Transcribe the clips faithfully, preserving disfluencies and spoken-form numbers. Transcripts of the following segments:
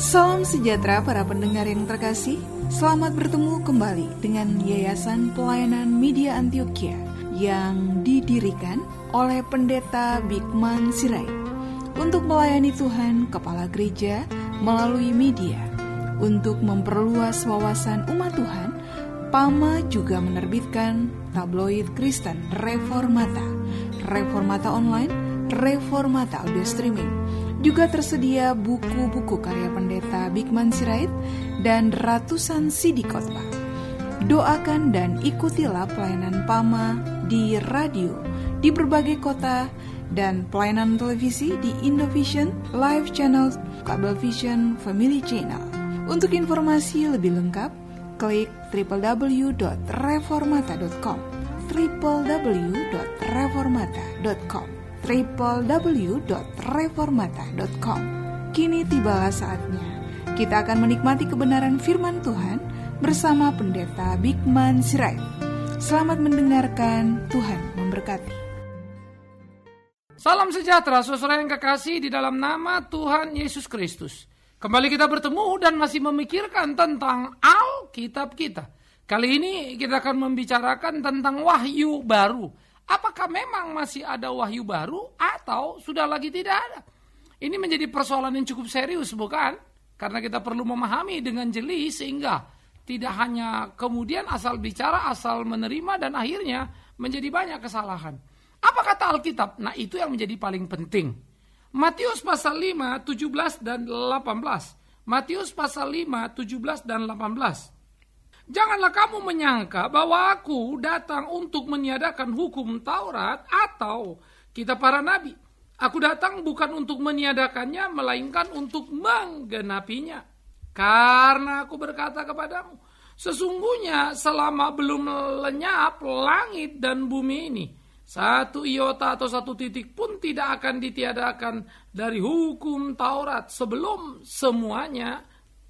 Salam sejahtera para pendengar yang terkasih. Selamat bertemu kembali dengan Yayasan Pelayanan Media Antioquia yang didirikan oleh Pendeta Bigman Sirait untuk melayani Tuhan Kepala Gereja melalui media. Untuk memperluas wawasan umat Tuhan, P A M A juga menerbitkan tabloid Kristen Reformata, Reformata Online, Reformata Audio Streaming. Juga tersedia buku-buku karya Pendeta Bigman Sirait dan ratusan C D khotbah. Doakan dan ikutilah pelayanan P A M A di radio di berbagai kota dan pelayanan televisi di Indovision, Live Channel, Cablevision, Family Channel. Untuk informasi lebih lengkap, klik w w w dot reformata dot com, w w w dot reformata dot com. w w w dot reformata dot com. Kini tibalah saatnya kita akan menikmati kebenaran firman Tuhan bersama Pendeta Bigman Sirait. Selamat mendengarkan, Tuhan memberkati. Salam sejahtera saudara yang kekasih di dalam nama Tuhan Yesus Kristus. Kembali kita bertemu dan masih memikirkan tentang Alkitab kita. Kali ini kita akan membicarakan tentang wahyu baru. Apakah memang masih ada wahyu baru atau sudah lagi tidak ada? Ini menjadi persoalan yang cukup serius, bukan? Karena kita perlu memahami dengan jeli sehingga tidak hanya kemudian asal bicara, asal menerima dan akhirnya menjadi banyak kesalahan. Apa kata Alkitab? Nah, itu yang menjadi paling penting. Matius pasal lima, tujuh belas dan delapan belas. Matius pasal lima, tujuh belas dan delapan belas. Janganlah kamu menyangka bahwa aku datang untuk meniadakan hukum Taurat atau kitab para nabi. Aku datang bukan untuk meniadakannya, melainkan untuk menggenapinya. Karena aku berkata kepadamu, sesungguhnya selama belum lenyap langit dan bumi ini, satu iota atau satu titik pun tidak akan ditiadakan dari hukum Taurat sebelum semuanya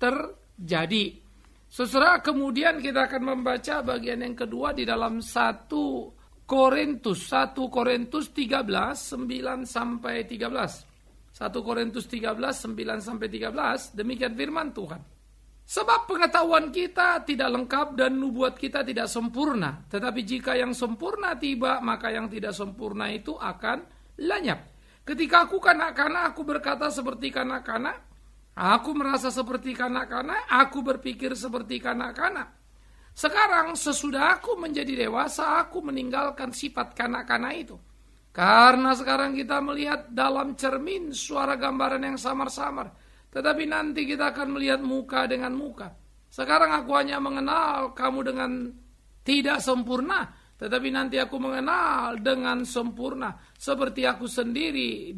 terjadi. Saudara, kemudian kita akan membaca bagian yang kedua di dalam satu Korintus, satu Korintus tiga belas, sembilan sampai tiga belas. satu Korintus tiga belas, sembilan sampai tiga belas, demikian firman Tuhan. Sebab pengetahuan kita tidak lengkap dan nubuat kita tidak sempurna. Tetapi jika yang sempurna tiba, maka yang tidak sempurna itu akan lenyap. Ketika aku kanak-kanak, aku berkata seperti kanak-kanak. Aku merasa seperti kanak-kanak, aku berpikir seperti kanak-kanak. Sekarang sesudah aku menjadi dewasa, aku meninggalkan sifat kanak-kanak itu. Karena sekarang kita melihat dalam cermin suara gambaran yang samar-samar. Tetapi nanti kita akan melihat muka dengan muka. Sekarang aku hanya mengenal kamu dengan tidak sempurna. Tetapi nanti aku mengenal dengan sempurna. Seperti aku sendiri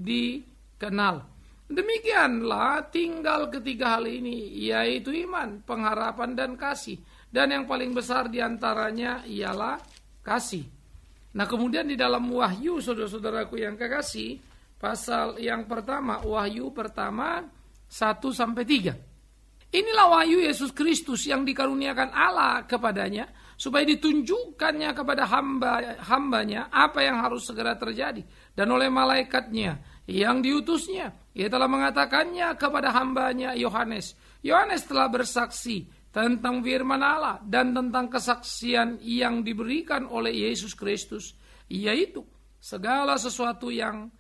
dikenal. Demikianlah tinggal ketiga hal ini, yaitu iman, pengharapan, dan kasih. Dan yang paling besar diantaranya ialah kasih. Nah, kemudian di dalam Wahyu, saudara-saudaraku yang kekasih, pasal yang pertama, Wahyu pertama, satu sampai tiga. Inilah wahyu Yesus Kristus yang dikaruniakan Allah kepadanya, supaya ditunjukkannya kepada hamba, hambanya apa yang harus segera terjadi. Dan oleh malaikatnya yang diutusnya, ia telah mengatakannya kepada hambanya Yohanes. Yohanes telah bersaksi tentang firman Allah dan tentang kesaksian yang diberikan oleh Yesus Kristus, yaitu segala sesuatu yang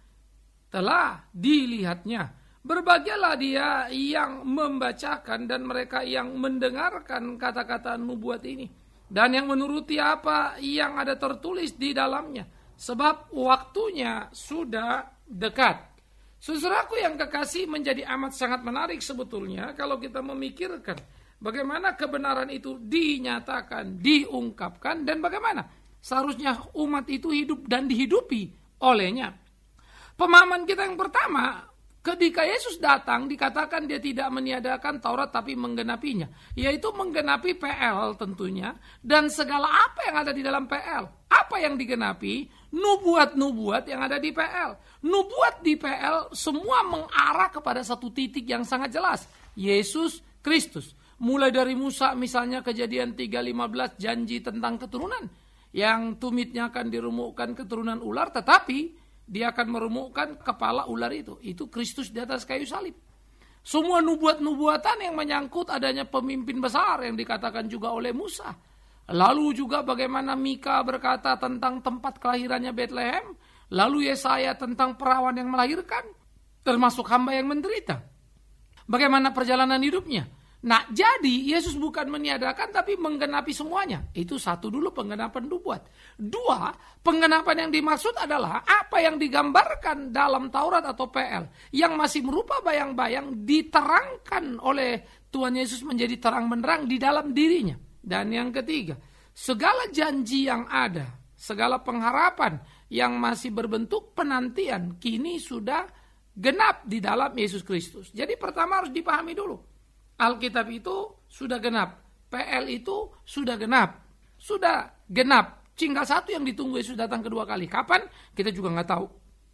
telah dilihatnya. Berbahagialah dia yang membacakan dan mereka yang mendengarkan kata-kata nubuat ini, dan yang menuruti apa yang ada tertulis di dalamnya, sebab waktunya sudah dekat. Saudaraku yang kekasih, menjadi amat sangat menarik sebetulnya kalau kita memikirkan bagaimana kebenaran itu dinyatakan, diungkapkan, dan bagaimana seharusnya umat itu hidup dan dihidupi olehnya. Pemahaman kita yang pertama, ketika Yesus datang dikatakan dia tidak meniadakan Taurat tapi menggenapinya, yaitu menggenapi P L tentunya, dan segala apa yang ada di dalam P L. Apa yang digenapi? Nubuat-nubuat yang ada di P L. Nubuat di P L semua mengarah kepada satu titik yang sangat jelas, Yesus Kristus. Mulai dari Musa misalnya, Kejadian tiga lima belas, janji tentang keturunan, yang tumitnya akan dirumukkan keturunan ular, tetapi dia akan merumukkan kepala ular itu. Itu Kristus di atas kayu salib. Semua nubuat-nubuatan yang menyangkut adanya pemimpin besar yang dikatakan juga oleh Musa. Lalu juga bagaimana Mika berkata tentang tempat kelahirannya Bethlehem. Lalu Yesaya tentang perawan yang melahirkan, termasuk hamba yang menderita. Bagaimana perjalanan hidupnya. Nah, jadi Yesus bukan meniadakan tapi menggenapi semuanya. Itu satu dulu penggenapan nubuat. Dua, penggenapan yang dimaksud adalah apa yang digambarkan dalam Taurat atau P L yang masih berupa bayang-bayang diterangkan oleh Tuhan Yesus menjadi terang benderang di dalam dirinya. Dan yang ketiga, segala janji yang ada, segala pengharapan yang masih berbentuk penantian kini sudah genap di dalam Yesus Kristus. Jadi pertama harus dipahami dulu. Alkitab itu sudah genap. P L itu sudah genap. Sudah genap. Tinggal satu yang ditunggu Yesus datang kedua kali. Kapan? Kita juga nggak tahu.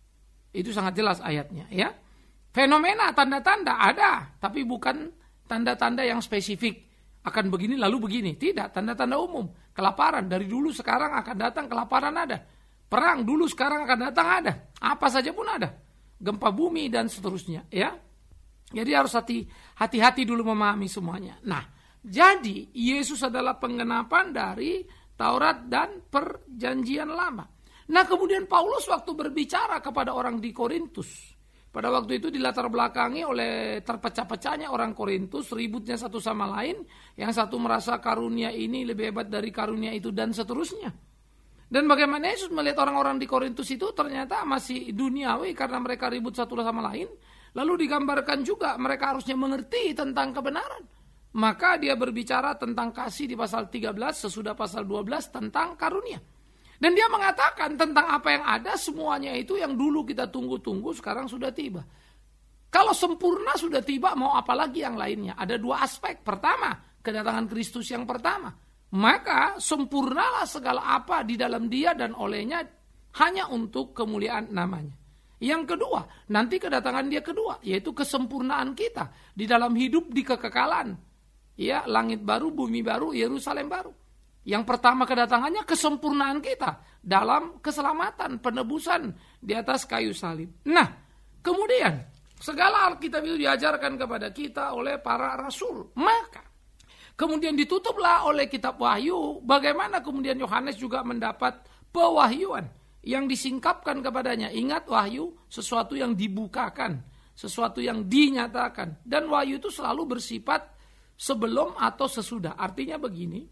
Itu sangat jelas ayatnya. Ya. Fenomena, tanda-tanda ada. Tapi bukan tanda-tanda yang spesifik. Akan begini lalu begini. Tidak. Tanda-tanda umum. Kelaparan. Dari dulu sekarang akan datang kelaparan ada. Perang dulu sekarang akan datang ada. Apa saja pun ada. Gempa bumi dan seterusnya. Ya. Jadi harus hati, hati-hati dulu memahami semuanya. Nah, jadi Yesus adalah penggenapan dari Taurat dan Perjanjian Lama. Nah, kemudian Paulus waktu berbicara kepada orang di Korintus, pada waktu itu dilatar belakangi oleh terpecah-pecahnya orang Korintus, ributnya satu sama lain, yang satu merasa karunia ini lebih hebat dari karunia itu dan seterusnya. Dan bagaimana Yesus melihat orang-orang di Korintus itu ternyata masih duniawi karena mereka ribut satu sama lain. Lalu digambarkan juga mereka harusnya mengerti tentang kebenaran. Maka dia berbicara tentang kasih di pasal tiga belas sesudah pasal dua belas tentang karunia. Dan dia mengatakan tentang apa yang ada semuanya itu yang dulu kita tunggu-tunggu sekarang sudah tiba. Kalau sempurna sudah tiba mau apa lagi yang lainnya? Ada dua aspek. Pertama, kedatangan Kristus yang pertama. Maka sempurnalah segala apa di dalam dia dan olehnya hanya untuk kemuliaan namanya. Yang kedua, nanti kedatangan dia kedua, yaitu kesempurnaan kita di dalam hidup di kekekalan. Ya, langit baru, bumi baru, Yerusalem baru. Yang pertama kedatangannya kesempurnaan kita dalam keselamatan, penebusan di atas kayu salib. Nah, kemudian segala Alkitab itu diajarkan kepada kita oleh para rasul. Maka kemudian ditutuplah oleh kitab Wahyu, bagaimana kemudian Yohanes juga mendapat pewahyuan yang disingkapkan kepadanya. Ingat, wahyu sesuatu yang dibukakan, sesuatu yang dinyatakan. Dan wahyu itu selalu bersifat sebelum atau sesudah. Artinya begini,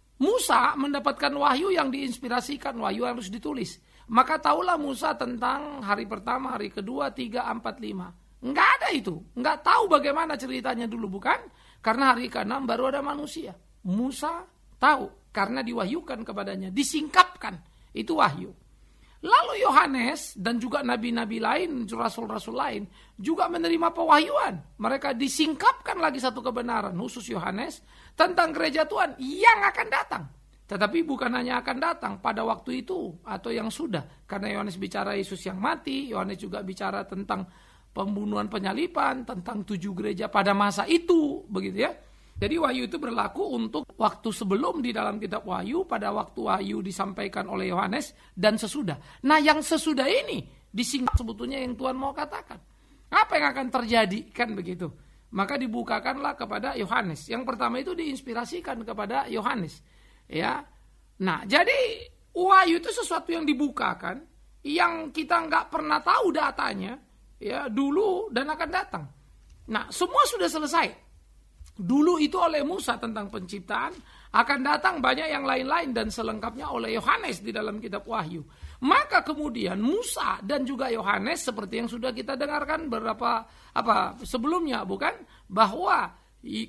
Musa mendapatkan wahyu yang diinspirasikan, wahyu harus ditulis. Maka tahulah Musa tentang hari pertama, hari kedua, tiga, empat, lima. Enggak ada itu. Enggak tahu bagaimana ceritanya dulu, bukan? Karena hari keenam baru ada manusia. Musa tahu karena diwahyukan kepadanya, disingkapkan. Itu wahyu. Lalu Yohanes dan juga nabi-nabi lain, rasul-rasul lain juga menerima pewahyuan. Mereka disingkapkan lagi satu kebenaran, khusus Yohanes, tentang gereja Tuhan yang akan datang. Tetapi bukan hanya akan datang pada waktu itu atau yang sudah. Karena Yohanes bicara Yesus yang mati, Yohanes juga bicara tentang pembunuhan penyalipan, tentang tujuh gereja pada masa itu, begitu ya. Jadi wahyu itu berlaku untuk waktu sebelum di dalam kitab wahyu, pada waktu wahyu disampaikan oleh Yohanes, dan sesudah. Nah, yang sesudah ini disingkat sebetulnya yang Tuhan mau katakan. Apa yang akan terjadi? Kan begitu. Maka dibukakanlah kepada Yohanes. Yang pertama itu diinspirasikan kepada Yohanes. Ya. Nah, jadi wahyu itu sesuatu yang dibukakan, yang kita nggak pernah tahu datanya, ya dulu dan akan datang. Nah, semua sudah selesai. Dulu itu oleh Musa tentang penciptaan, akan datang banyak yang lain-lain dan selengkapnya oleh Yohanes di dalam kitab Wahyu. Maka kemudian Musa dan juga Yohanes seperti yang sudah kita dengarkan beberapa apa sebelumnya, bukan? Bahwa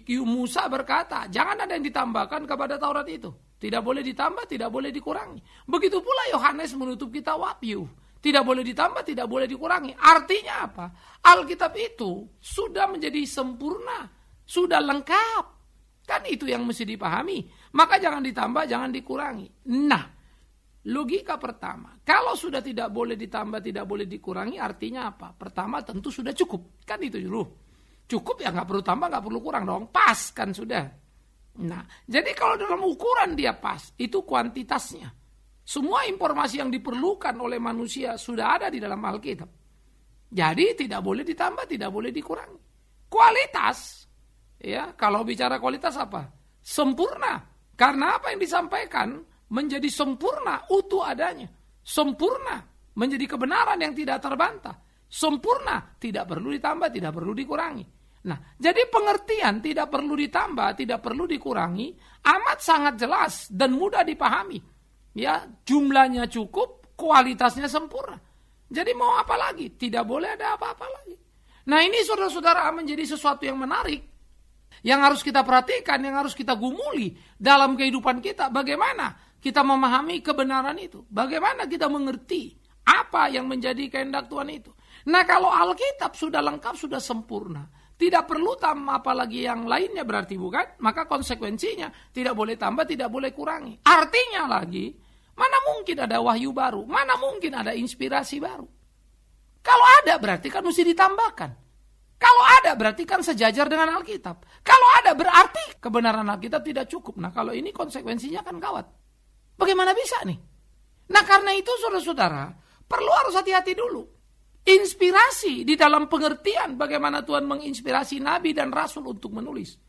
Musa berkata, jangan ada yang ditambahkan kepada Taurat itu. Tidak boleh ditambah, tidak boleh dikurangi. Begitu pula Yohanes menutup kitab Wahyu. Tidak boleh ditambah, tidak boleh dikurangi. Artinya apa? Alkitab itu sudah menjadi sempurna. Sudah lengkap. Kan itu yang mesti dipahami. Maka jangan ditambah, jangan dikurangi. Nah, logika pertama. Kalau sudah tidak boleh ditambah, tidak boleh dikurangi, artinya apa? Pertama tentu sudah cukup. Kan itu dulu. Cukup ya, nggak perlu tambah, nggak perlu kurang dong. Pas kan sudah. Nah, jadi kalau dalam ukuran dia pas, itu kuantitasnya. Semua informasi yang diperlukan oleh manusia sudah ada di dalam Alkitab. Jadi tidak boleh ditambah, tidak boleh dikurangi. Kualitas, ya kalau bicara kualitas apa? Sempurna. Karena apa yang disampaikan menjadi sempurna, utuh adanya. Sempurna, menjadi kebenaran yang tidak terbantah. Sempurna, tidak perlu ditambah, tidak perlu dikurangi. Nah, jadi pengertian tidak perlu ditambah, tidak perlu dikurangi, amat sangat jelas dan mudah dipahami. Ya, jumlahnya cukup, kualitasnya sempurna. Jadi mau apa lagi? Tidak boleh ada apa-apa lagi. Nah, ini saudara-saudara menjadi sesuatu yang menarik, yang harus kita perhatikan, yang harus kita gumuli dalam kehidupan kita. Bagaimana kita memahami kebenaran itu? Bagaimana kita mengerti apa yang menjadi kehendak Tuhan itu? Nah, kalau Alkitab sudah lengkap, sudah sempurna, tidak perlu tambah apalagi yang lainnya berarti bukan? Maka konsekuensinya tidak boleh tambah, tidak boleh kurangi. Artinya lagi, mana mungkin ada wahyu baru? Mana mungkin ada inspirasi baru? Kalau ada berarti kan mesti ditambahkan. Kalau ada berarti kan sejajar dengan Alkitab. Kalau ada berarti kebenaran Alkitab tidak cukup. Nah, kalau ini konsekuensinya kan gawat. Bagaimana bisa nih? Nah, karena itu saudara-saudara perlu harus hati-hati dulu. Inspirasi di dalam pengertian bagaimana Tuhan menginspirasi nabi dan rasul untuk menulis.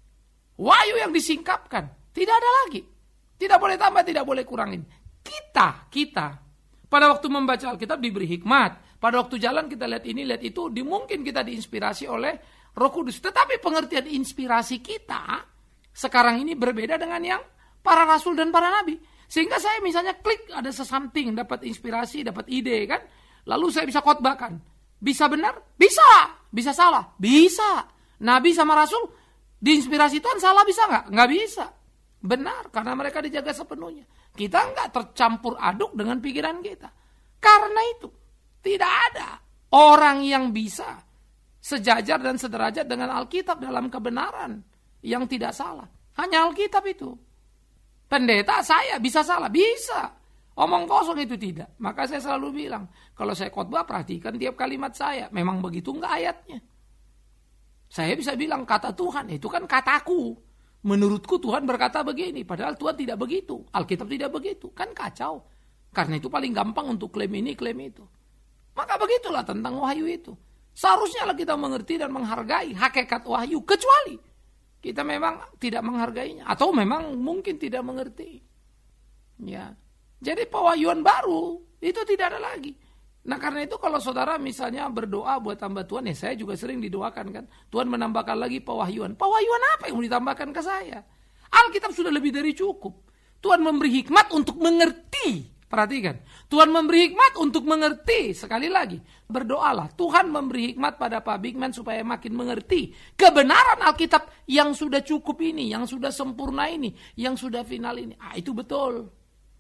Wahyu yang disingkapkan, tidak ada lagi. Tidak boleh tambah, tidak boleh kurangin. Kita, kita pada waktu membaca Alkitab diberi hikmat. Pada waktu jalan kita lihat ini, lihat itu, dimungkin kita diinspirasi oleh Roh Kudus. Tetapi pengertian inspirasi kita sekarang ini berbeda dengan yang para rasul dan para nabi. Sehingga saya misalnya klik ada sesuatu, dapat inspirasi, dapat ide kan. Lalu saya bisa khotbahkan. Bisa benar? Bisa. Bisa salah? Bisa. Nabi sama Rasul diinspirasi Tuhan salah bisa nggak? Nggak bisa. Benar, karena mereka dijaga sepenuhnya. Kita nggak tercampur aduk dengan pikiran kita. Karena itu, tidak ada orang yang bisa sejajar dan sederajat dengan Alkitab dalam kebenaran yang tidak salah. Hanya Alkitab itu. Pendeta saya bisa salah? Bisa. Omong kosong itu tidak. Maka saya selalu bilang, kalau saya khotbah perhatikan tiap kalimat saya. Memang begitu enggak ayatnya? Saya bisa bilang kata Tuhan, itu kan kataku. Menurutku Tuhan berkata begini, padahal Tuhan tidak begitu. Alkitab tidak begitu. Kan kacau. Karena itu paling gampang untuk klaim ini, klaim itu. Maka begitulah tentang wahyu itu. Seharusnya lah kita mengerti dan menghargai hakikat wahyu. Kecuali kita memang tidak menghargainya. Atau memang mungkin tidak mengerti. Ya. Jadi pewahyuan baru itu tidak ada lagi. Nah, karena itu kalau saudara misalnya berdoa buat tambah Tuhan, ya saya juga sering didoakan kan. Tuhan menambahkan lagi pewahyuan. Pewahyuan apa yang mau ditambahkan ke saya? Alkitab sudah lebih dari cukup. Tuhan memberi hikmat untuk mengerti. Perhatikan. Tuhan memberi hikmat untuk mengerti. Sekali lagi. Berdoalah. Tuhan memberi hikmat pada Pak Bigman supaya makin mengerti kebenaran Alkitab yang sudah cukup ini. Yang sudah sempurna ini. Yang sudah final ini. Ah, itu betul.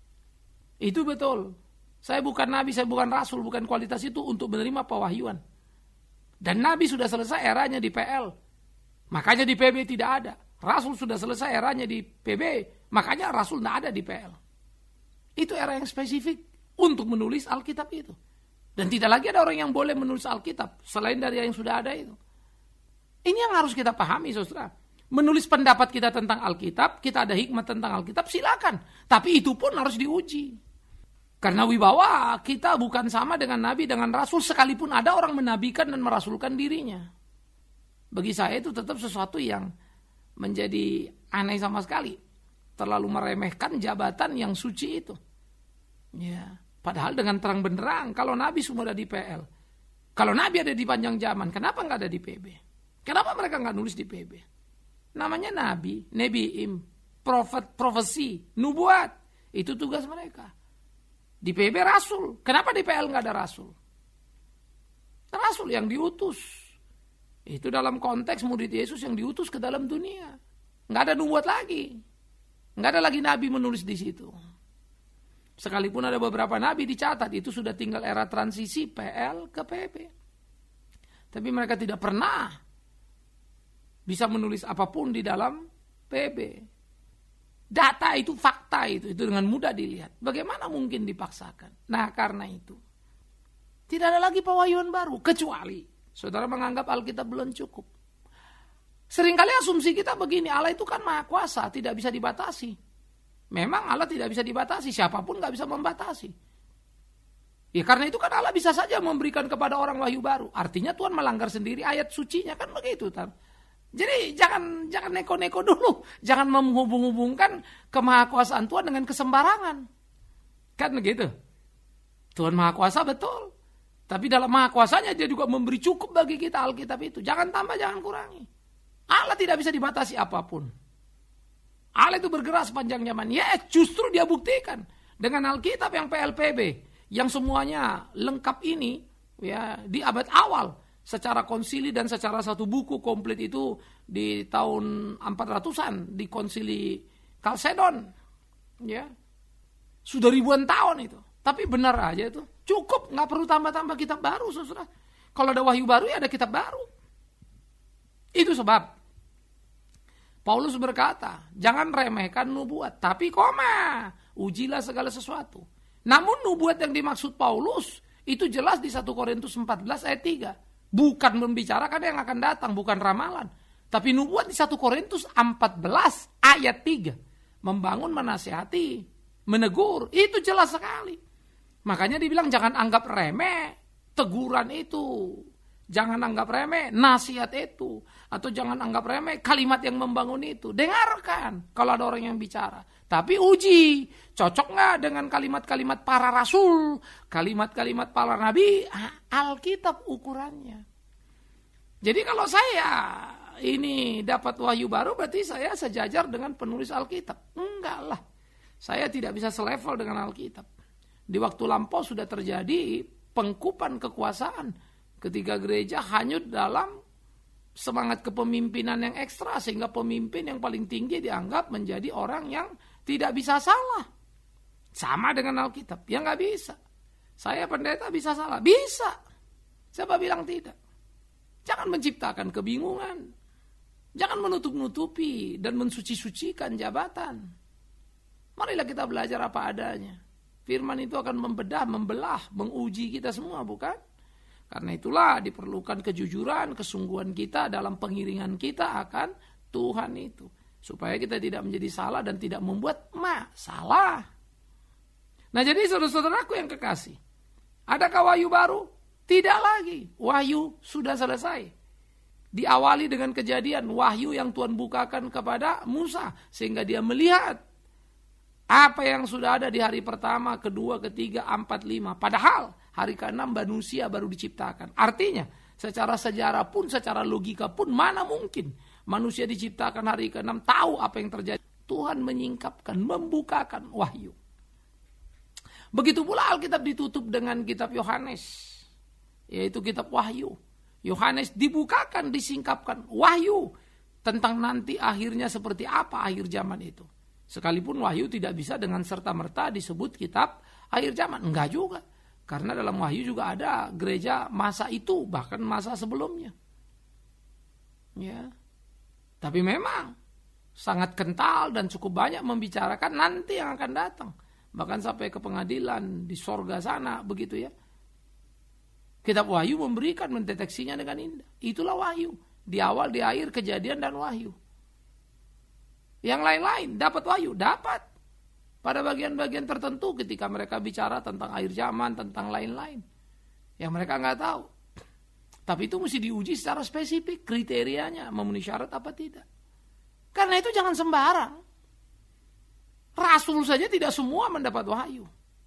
Itu betul. Saya bukan nabi, saya bukan rasul, bukan kualitas itu untuk menerima pewahyuan. Dan nabi sudah selesai eranya di P L. Makanya di P B tidak ada. Rasul sudah selesai eranya di P B. Makanya rasul tidak ada di P L. Itu era yang spesifik untuk menulis Alkitab itu. Dan tidak lagi ada orang yang boleh menulis Alkitab selain dari yang sudah ada itu. Ini yang harus kita pahami, saudara. Menulis pendapat kita tentang Alkitab, kita ada hikmat tentang Alkitab, silakan. Tapi itu pun harus diuji. Karena wibawa kita bukan sama dengan nabi, dengan rasul, sekalipun ada orang menabikan dan merasulkan dirinya. Bagi saya itu tetap sesuatu yang menjadi aneh sama sekali. Terlalu meremehkan jabatan yang suci itu. Ya, padahal dengan terang benderang, kalau nabi semua ada di P L. Kalau nabi ada di panjang zaman, kenapa nggak ada di P B? Kenapa mereka nggak nulis di P B? Namanya nabi, nebiim, profet, profesi, nubuat. Itu tugas mereka. Di P B rasul. Kenapa di P L nggak ada rasul? Rasul yang diutus. Itu dalam konteks murid Yesus yang diutus ke dalam dunia. Nggak ada nubuat lagi. Nggak ada lagi nabi menulis di situ. Sekalipun ada beberapa nabi dicatat, itu sudah tinggal era transisi P L ke P B. Tapi mereka tidak pernah bisa menulis apapun di dalam P B. Data itu, fakta itu, itu dengan mudah dilihat. Bagaimana mungkin dipaksakan? Nah, karena itu tidak ada lagi pewahyuan baru, kecuali saudara menganggap Alkitab belum cukup. Seringkali asumsi kita begini, Allah itu kan maha kuasa, tidak bisa dibatasi. Memang Allah tidak bisa dibatasi, siapapun gak bisa membatasi. Ya karena itu kan Allah bisa saja memberikan kepada orang wahyu baru. Artinya Tuhan melanggar sendiri ayat sucinya, kan begitu. Tan. Jadi jangan jangan neko-neko dulu. Jangan menghubung-hubungkan kemahakuasaan Tuhan dengan kesembarangan. Kan begitu. Tuhan Maha Kuasa betul. Tapi dalam Maha Kuasanya dia juga memberi cukup bagi kita Alkitab itu. Jangan tambah, jangan kurangi. Allah tidak bisa dibatasi apapun. Allah itu bergerak sepanjang zaman. Ya justru dia buktikan. Dengan Alkitab yang P L P B. Yang semuanya lengkap ini ya di abad awal. Secara konsili dan secara satu buku komplit itu di tahun empat ratusan. Di konsili Kalsedon. Ya. Sudah ribuan tahun itu. Tapi benar aja itu. Cukup, nggak perlu tambah-tambah kitab baru, saudara. Kalau ada wahyu baru ya ada kitab baru. Itu sebab Paulus berkata, jangan remehkan nubuat, tapi koma, ujilah segala sesuatu. Namun nubuat yang dimaksud Paulus itu jelas di satu Korintus empat belas ayat tiga. Bukan membicarakan yang akan datang, bukan ramalan. Tapi nubuat di satu Korintus empat belas ayat tiga. Membangun, menasihati, menegur, itu jelas sekali. Makanya dibilang jangan anggap remeh teguran itu. Jangan anggap remeh nasihat itu. Atau jangan anggap remeh kalimat yang membangun itu. Dengarkan kalau ada orang yang bicara. Tapi uji. Cocok gak dengan kalimat-kalimat para rasul? Kalimat-kalimat para nabi? Alkitab ukurannya. Jadi kalau saya ini dapat wahyu baru berarti saya sejajar dengan penulis Alkitab. Enggak lah. Saya tidak bisa selevel dengan Alkitab. Di waktu lampau sudah terjadi pengkupan kekuasaan ketika gereja hanyut dalam semangat kepemimpinan yang ekstra sehingga pemimpin yang paling tinggi dianggap menjadi orang yang tidak bisa salah. Sama dengan Alkitab, ya nggak bisa. Saya pendeta bisa salah, bisa. Siapa bilang tidak? Jangan menciptakan kebingungan. Jangan menutup-nutupi dan mensuci-sucikan jabatan. Marilah kita belajar apa adanya. Firman itu akan membedah, membelah, menguji kita semua, bukan? Karena itulah diperlukan kejujuran, kesungguhan kita dalam pengiringan kita akan Tuhan itu. Supaya kita tidak menjadi salah dan tidak membuat masalah. Nah jadi saudara-saudaraku yang kekasih. Adakah wahyu baru? Tidak lagi. Wahyu sudah selesai. Diawali dengan kejadian wahyu yang Tuhan bukakan kepada Musa. Sehingga dia melihat apa yang sudah ada di hari pertama, kedua, ketiga, empat, lima. Padahal hari keenam manusia baru diciptakan. Artinya secara sejarah pun, secara logika pun mana mungkin manusia diciptakan hari keenam tahu apa yang terjadi. Tuhan menyingkapkan, membukakan wahyu. Begitu pula Alkitab ditutup dengan kitab Yohanes. Yaitu kitab wahyu. Yohanes dibukakan, disingkapkan wahyu. Tentang nanti akhirnya seperti apa akhir zaman itu. Sekalipun wahyu tidak bisa dengan serta-merta disebut kitab akhir zaman. Enggak juga. Karena dalam wahyu juga ada gereja masa itu, bahkan masa sebelumnya. Ya. Tapi memang sangat kental dan cukup banyak membicarakan nanti yang akan datang. Bahkan sampai ke pengadilan di sorga sana, begitu ya. Kitab wahyu memberikan, mendeteksinya dengan indah. Itulah wahyu. Di awal, di akhir, kejadian dan wahyu. Yang lain-lain dapat wahyu, dapat. Pada bagian-bagian tertentu ketika mereka bicara tentang akhir zaman, tentang lain-lain. Yang mereka nggak tahu. Tapi itu mesti diuji secara spesifik, kriterianya, memenuhi syarat apa tidak. Karena itu jangan sembarang. Rasul saja tidak semua mendapat wahyu.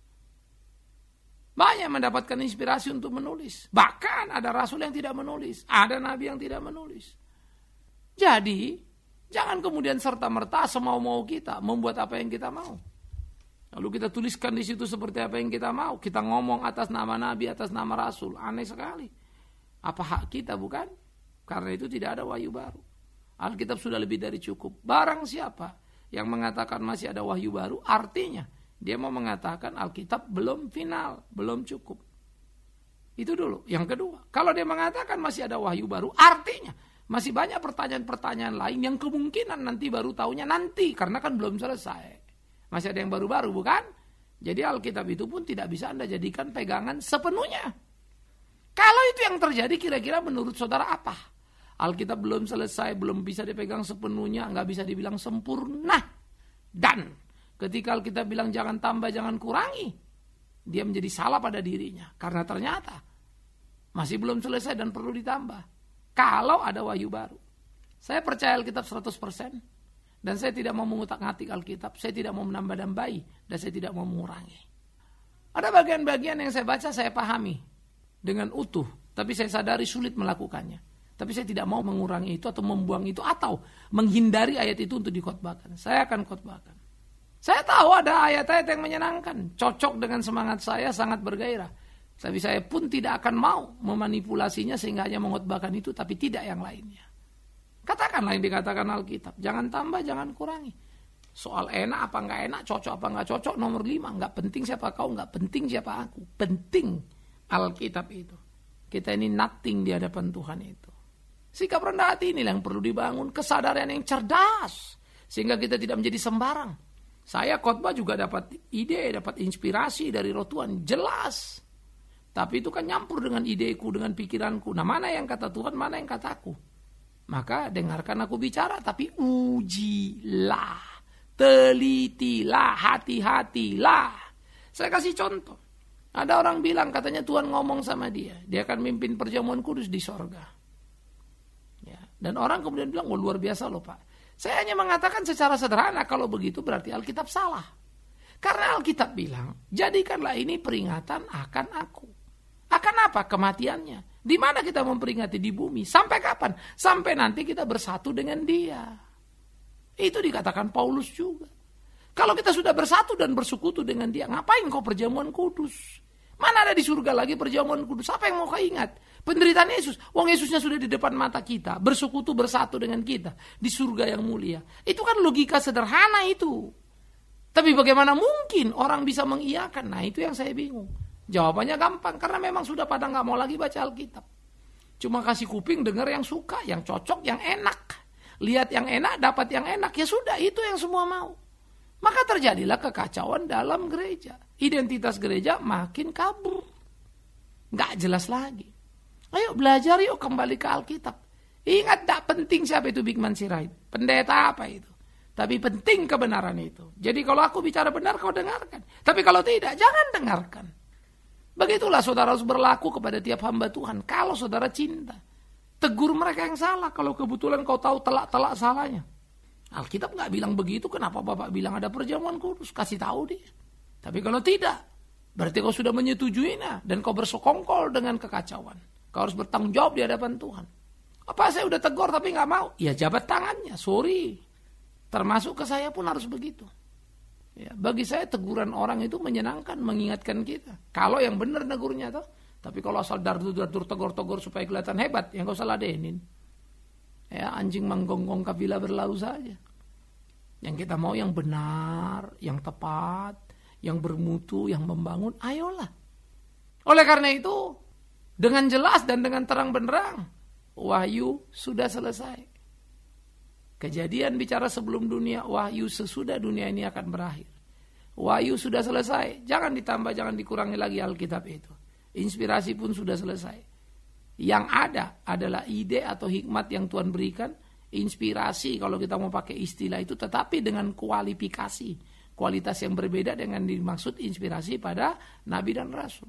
Banyak mendapatkan inspirasi untuk menulis. Bahkan ada rasul yang tidak menulis. Ada nabi yang tidak menulis. Jadi, jangan kemudian serta-merta semau-mau kita membuat apa yang kita mau. Lalu kita tuliskan di situ seperti apa yang kita mau. Kita ngomong atas nama nabi, atas nama rasul. Aneh sekali. Apa hak kita, bukan? Karena itu tidak ada wahyu baru. Alkitab sudah lebih dari cukup. Barang siapa yang mengatakan masih ada wahyu baru, artinya dia mau mengatakan Alkitab belum final, belum cukup. Itu dulu. Yang kedua, kalau dia mengatakan masih ada wahyu baru, artinya masih banyak pertanyaan-pertanyaan lain yang kemungkinan nanti baru tahunya nanti, karena kan belum selesai. Masih ada yang baru-baru, bukan? Jadi Alkitab itu pun tidak bisa Anda jadikan pegangan sepenuhnya. Kalau itu yang terjadi, kira-kira menurut saudara apa? Alkitab belum selesai, belum bisa dipegang sepenuhnya, nggak bisa dibilang sempurna. Dan ketika Alkitab bilang jangan tambah, jangan kurangi, dia menjadi salah pada dirinya. Karena ternyata masih belum selesai dan perlu ditambah. Kalau ada wahyu baru. Saya percaya Alkitab seratus persen. Dan saya tidak mau mengutak-ngatik Alkitab. Saya tidak mau menambah-nambahi. Dan saya tidak mau mengurangi. Ada bagian-bagian yang saya baca, saya pahami dengan utuh. Tapi saya sadari sulit melakukannya. Tapi saya tidak mau mengurangi itu atau membuang itu. Atau menghindari ayat itu untuk dikhotbahkan. Saya akan khotbahkan. Saya tahu ada ayat-ayat yang menyenangkan. Cocok dengan semangat saya, sangat bergairah. Tapi saya pun tidak akan mau memanipulasinya sehingga hanya mengkhotbahkan itu. Tapi tidak yang lainnya. Katakanlah yang dikatakan Alkitab. Jangan tambah, jangan kurangi. Soal enak apa enggak enak, cocok apa enggak cocok, nomor lima. Enggak penting siapa kau, enggak penting siapa aku. Penting Alkitab itu. Kita ini nothing di hadapan Tuhan itu. Sikap rendah hati inilah yang perlu dibangun. Kesadaran yang cerdas. Sehingga kita tidak menjadi sembarang. Saya khotbah juga dapat ide, dapat inspirasi dari Roh Tuhan. Jelas. Tapi itu kan nyampur dengan ideku, dengan pikiranku. Nah mana yang kata Tuhan, mana yang kataku. Maka dengarkan aku bicara, tapi ujilah. Telitilah, hati-hatilah. Saya kasih contoh. Ada orang bilang katanya Tuhan ngomong sama dia. Dia akan mimpin perjamuan kudus di sorga. Ya. Dan orang kemudian bilang, oh luar biasa loh Pak. Saya hanya mengatakan secara sederhana, kalau begitu berarti Alkitab salah. Karena Alkitab bilang, jadikanlah ini peringatan akan aku. Akan apa? Kematiannya. Di mana kita memperingati? Di bumi. Sampai kapan? Sampai nanti kita bersatu dengan dia. Itu dikatakan Paulus juga. Kalau kita sudah bersatu dan bersekutu dengan dia, ngapain kau perjamuan kudus? Mana ada di surga lagi perjamuan kudus? Apa yang mau kau ingat? Penderitaan Yesus. Wong Yesusnya sudah di depan mata kita. Bersekutu bersatu dengan kita. Di surga yang mulia. Itu kan logika sederhana itu. Tapi bagaimana mungkin orang bisa mengiyakan? Nah itu yang saya bingung. Jawabannya gampang. Karena memang sudah pada gak mau lagi baca Alkitab. Cuma kasih kuping dengar yang suka, yang cocok, yang enak. Lihat yang enak, dapat yang enak. Ya sudah, itu yang semua mau. Maka terjadilah kekacauan dalam gereja. Identitas gereja makin kabur. Gak jelas lagi. Ayo belajar yuk kembali ke Alkitab. Ingat tak penting siapa itu Bikman Sirait. Pendeta apa itu. Tapi penting kebenaran itu. Jadi kalau aku bicara benar kau dengarkan. Tapi kalau tidak jangan dengarkan. Begitulah saudara harus berlaku kepada tiap hamba Tuhan. Kalau saudara cinta. Tegur mereka yang salah. Kalau kebetulan kau tahu telak-telak salahnya. Alkitab gak bilang begitu. Kenapa Bapak bilang ada perjamuan kudus? Kasih tahu dia. Tapi kalau tidak. Berarti kau sudah menyetujuinya. Dan kau bersekongkol dengan kekacauan. Kau harus bertanggung jawab di hadapan Tuhan. Apa saya udah tegur tapi gak mau? Ya jabat tangannya. Sorry. Termasuk ke saya pun harus begitu. Ya, bagi saya teguran orang itu menyenangkan. Mengingatkan kita. Kalau yang benar negurnya tuh. Tapi kalau asal dardur-dardur tegor-tegor supaya kelihatan hebat, yang kau salah ladenin. Ya, anjing menggonggong kabila berlalu saja. Yang kita mau yang benar, yang tepat, yang bermutu, yang membangun, ayolah. Oleh karena itu, dengan jelas dan dengan terang benderang, wahyu sudah selesai. Kejadian bicara sebelum dunia, wahyu sesudah dunia ini akan berakhir. Wahyu sudah selesai, jangan ditambah, jangan dikurangi lagi Alkitab itu. Inspirasi pun sudah selesai. Yang ada adalah ide atau hikmat yang Tuhan berikan. Inspirasi kalau kita mau pakai istilah itu. Tetapi dengan kualifikasi. Kualitas yang berbeda dengan dimaksud inspirasi pada Nabi dan Rasul.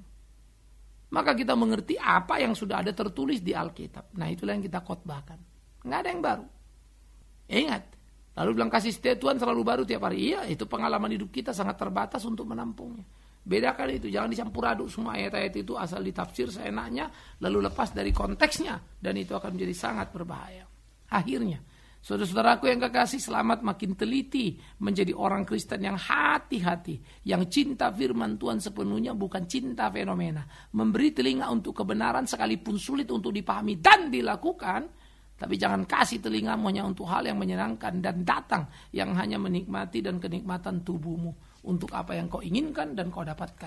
Maka kita mengerti apa yang sudah ada tertulis di Alkitab. Nah itulah yang kita khotbahkan. Nggak ada yang baru. Ingat. Lalu bilang kasih setia Tuhan selalu baru tiap hari. Iya itu pengalaman hidup kita sangat terbatas untuk menampungnya. Bedakan itu, jangan dicampur aduk semua ayat-ayat itu asal ditafsir seenaknya lalu lepas dari konteksnya dan itu akan menjadi sangat berbahaya. Akhirnya, saudara-saudaraku yang kekasih, selamat makin teliti menjadi orang Kristen yang hati-hati, yang cinta firman Tuhan sepenuhnya bukan cinta fenomena, memberi telinga untuk kebenaran sekalipun sulit untuk dipahami dan dilakukan, tapi jangan kasih telingamu hanya untuk hal yang menyenangkan dan datang yang hanya menikmati dan kenikmatan tubuhmu. Untuk apa yang kau inginkan dan kau dapatkan.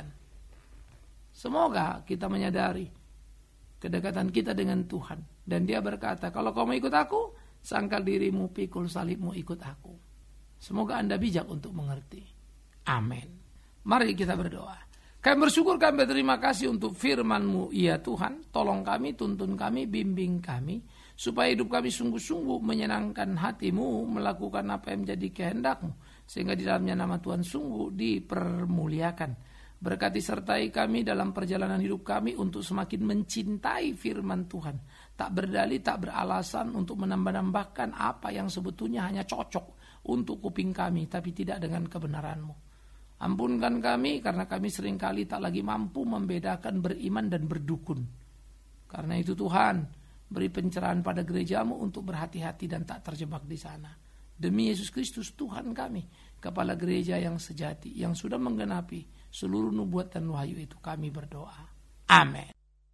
Semoga kita menyadari kedekatan kita dengan Tuhan. Dan dia berkata, kalau kau mau ikut aku, sangkal dirimu, pikul salibmu, ikut aku. Semoga Anda bijak untuk mengerti. Amin. Mari kita berdoa. Kami bersyukur, kami berterima kasih untuk firman-Mu, ya Tuhan. Tolong kami, tuntun kami, bimbing kami. Supaya hidup kami sungguh-sungguh menyenangkan hati-Mu, melakukan apa yang menjadi kehendak-Mu. Sehingga di dalamnya nama Tuhan sungguh dipermuliakan. Berkati sertai kami dalam perjalanan hidup kami untuk semakin mencintai firman Tuhan. Tak berdalih, tak beralasan untuk menambah-nambahkan apa yang sebetulnya hanya cocok untuk kuping kami, tapi tidak dengan kebenaran-Mu. Ampunkan kami karena kami seringkali tak lagi mampu membedakan beriman dan berdukun. Karena itu Tuhan, beri pencerahan pada gereja-Mu untuk berhati-hati dan tak terjebak di sana. Demi Yesus Kristus Tuhan kami, Kepala gereja yang sejati, yang sudah menggenapi seluruh nubuat dan wahyu itu, kami berdoa. Amin.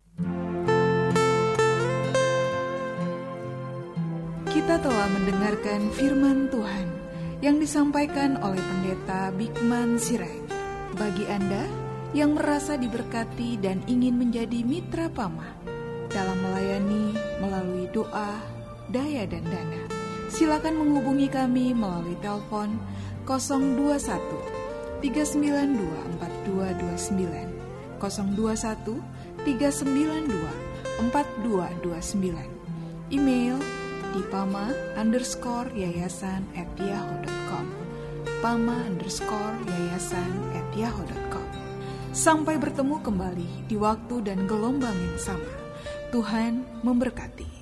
Kita telah mendengarkan firman Tuhan yang disampaikan oleh Pendeta Bikman Sirait. Bagi Anda yang merasa diberkati dan ingin menjadi mitra Pama dalam melayani melalui doa, daya dan dana, silakan menghubungi kami melalui telepon nol dua satu tiga sembilan dua empat dua dua sembilan, nol dua satu tiga sembilan dua empat dua dua sembilan. Email di pama underscore yayasan at yahoo dot com, pama underscore yayasan at yahoo dot com. Sampai bertemu kembali di waktu dan gelombang yang sama. Tuhan memberkati.